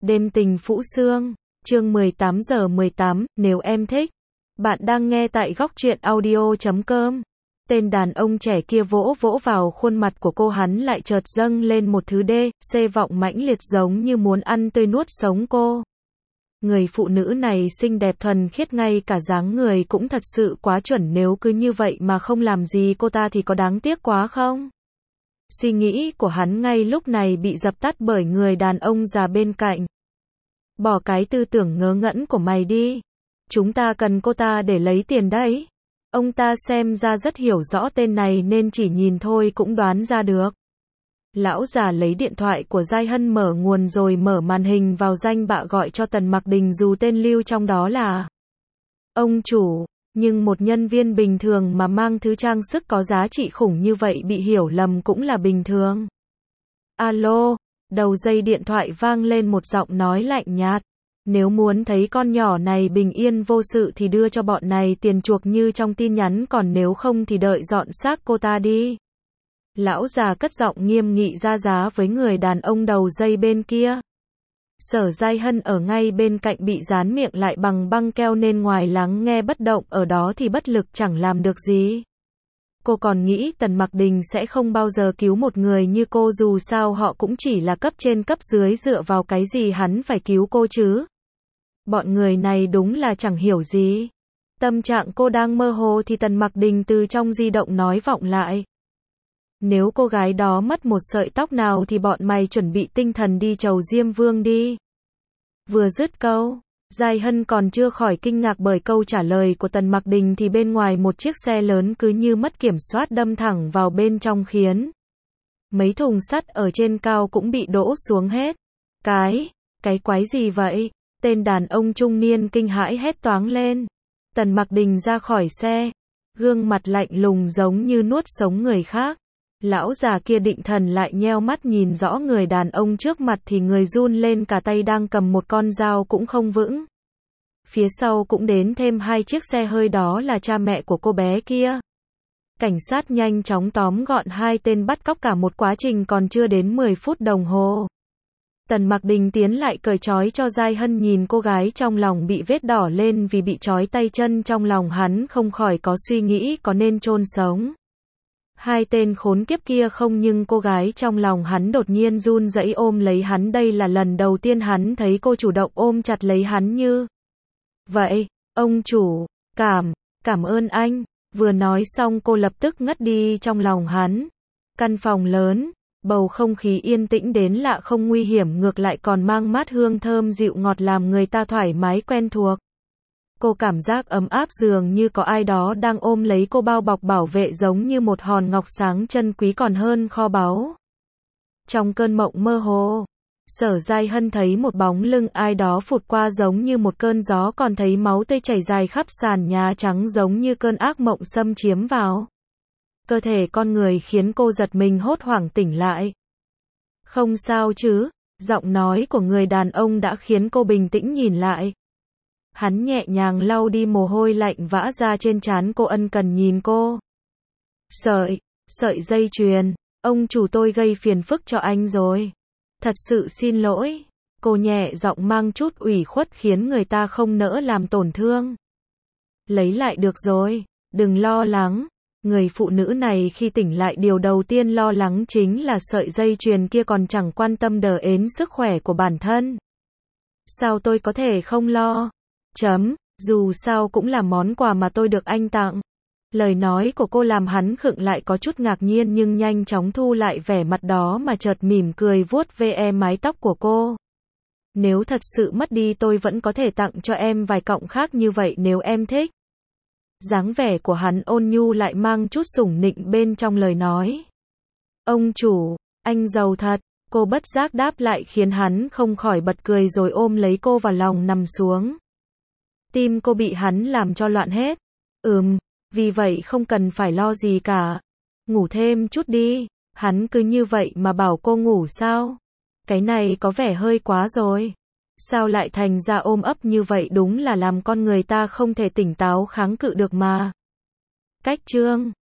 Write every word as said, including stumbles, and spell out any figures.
Đêm tình Phũ Sương, chương mười tám giờ mười tám, nếu em thích. Bạn đang nghe tại góc truyện audio chấm com. Tên đàn ông trẻ kia vỗ vỗ vào khuôn mặt của cô, hắn lại chợt dâng lên một thứ đê, xê vọng mãnh liệt giống như muốn ăn tươi nuốt sống cô. Người phụ nữ này xinh đẹp thuần khiết, ngay cả dáng người cũng thật sự quá chuẩn, nếu cứ như vậy mà không làm gì cô ta thì có đáng tiếc quá không? Suy nghĩ của hắn ngay lúc này bị dập tắt bởi người đàn ông già bên cạnh. Bỏ cái tư tưởng ngớ ngẩn của mày đi. Chúng ta cần cô ta để lấy tiền đấy. Ông ta xem ra rất hiểu rõ tên này nên chỉ nhìn thôi cũng đoán ra được. Lão già lấy điện thoại của Giai Hân mở nguồn rồi mở màn hình vào danh bạ gọi cho Tần Mặc Đình, dù tên lưu trong đó là ông chủ. Nhưng một nhân viên bình thường mà mang thứ trang sức có giá trị khủng như vậy bị hiểu lầm cũng là bình thường. Alo, đầu dây điện thoại vang lên một giọng nói lạnh nhạt. Nếu muốn thấy con nhỏ này bình yên vô sự thì đưa cho bọn này tiền chuộc như trong tin nhắn, còn nếu không thì đợi dọn xác cô ta đi. Lão già cất giọng nghiêm nghị ra giá với người đàn ông đầu dây bên kia. Sở Giai Hân ở ngay bên cạnh bị dán miệng lại bằng băng keo nên ngoài lắng nghe bất động ở đó thì bất lực chẳng làm được gì. Cô còn nghĩ Tần Mặc Đình sẽ không bao giờ cứu một người như cô, dù sao họ cũng chỉ là cấp trên cấp dưới, dựa vào cái gì hắn phải cứu cô chứ? Bọn người này đúng là chẳng hiểu gì. Tâm trạng cô đang mơ hồ thì Tần Mặc Đình từ trong di động nói vọng lại. Nếu cô gái đó mất một sợi tóc nào thì bọn mày chuẩn bị tinh thần đi chầu Diêm Vương đi. Vừa dứt câu, Giai Hân còn chưa khỏi kinh ngạc bởi câu trả lời của Tần Mặc Đình thì bên ngoài một chiếc xe lớn cứ như mất kiểm soát đâm thẳng vào bên trong, khiến mấy thùng sắt ở trên cao cũng bị đổ xuống hết. Cái, cái quái gì vậy? Tên đàn ông trung niên kinh hãi hét toáng lên. Tần Mặc Đình ra khỏi xe, gương mặt lạnh lùng giống như nuốt sống người khác. Lão già kia định thần lại nheo mắt nhìn rõ người đàn ông trước mặt thì người run lên cả tay, đang cầm một con dao cũng không vững. Phía sau cũng đến thêm hai chiếc xe hơi, đó là cha mẹ của cô bé kia. Cảnh sát nhanh chóng tóm gọn hai tên bắt cóc, cả một quá trình còn chưa đến mười phút đồng hồ. Tần Mặc Đình tiến lại cởi trói cho Giai Hân, nhìn cô gái trong lòng bị vết đỏ lên vì bị trói tay chân, trong lòng hắn không khỏi có suy nghĩ có nên chôn sống hai tên khốn kiếp kia không, nhưng cô gái trong lòng hắn đột nhiên run rẩy ôm lấy hắn. Đây là lần đầu tiên hắn thấy cô chủ động ôm chặt lấy hắn như vậy. Ông chủ, cảm, cảm ơn anh. Vừa nói xong cô lập tức ngất đi trong lòng hắn. Căn phòng lớn, bầu không khí yên tĩnh đến lạ, không nguy hiểm, ngược lại còn mang mát hương thơm dịu ngọt làm người ta thoải mái quen thuộc. Cô cảm giác ấm áp, dường như có ai đó đang ôm lấy cô, bao bọc bảo vệ giống như một hòn ngọc sáng chân quý còn hơn kho báu. Trong cơn mộng mơ hồ, Sở Giai Hân thấy một bóng lưng ai đó phụt qua giống như một cơn gió, còn thấy máu tươi chảy dài khắp sàn nhà trắng giống như cơn ác mộng xâm chiếm vào cơ thể con người, khiến cô giật mình hốt hoảng tỉnh lại. Không sao chứ? Giọng nói của người đàn ông đã khiến cô bình tĩnh nhìn lại. Hắn nhẹ nhàng lau đi mồ hôi lạnh vã ra trên trán cô, ân cần nhìn cô. Sợi, sợi dây chuyền, ông chủ, tôi gây phiền phức cho anh rồi. Thật sự xin lỗi. Cô nhẹ giọng mang chút ủy khuất khiến người ta không nỡ làm tổn thương. Lấy lại được rồi, đừng lo lắng. Người phụ nữ này khi tỉnh lại điều đầu tiên lo lắng chính là sợi dây chuyền kia, còn chẳng quan tâm đờ ến sức khỏe của bản thân. Sao tôi có thể không lo? Chấm, dù sao cũng là món quà mà tôi được anh tặng. Lời nói của cô làm hắn khựng lại, có chút ngạc nhiên nhưng nhanh chóng thu lại vẻ mặt đó mà chợt mỉm cười vuốt ve mái tóc của cô. Nếu thật sự mất đi tôi vẫn có thể tặng cho em vài cọng khác như vậy nếu em thích. Dáng vẻ của hắn ôn nhu lại mang chút sủng nịnh bên trong lời nói. Ông chủ, anh giàu thật. Cô bất giác đáp lại khiến hắn không khỏi bật cười rồi ôm lấy cô vào lòng nằm xuống. Tim cô bị hắn làm cho loạn hết. Ừm, vì vậy không cần phải lo gì cả. Ngủ thêm chút đi. Hắn cứ như vậy mà bảo cô ngủ sao? Cái này có vẻ hơi quá rồi. Sao lại thành ra ôm ấp như vậy, đúng là làm con người ta không thể tỉnh táo kháng cự được mà. Cách chương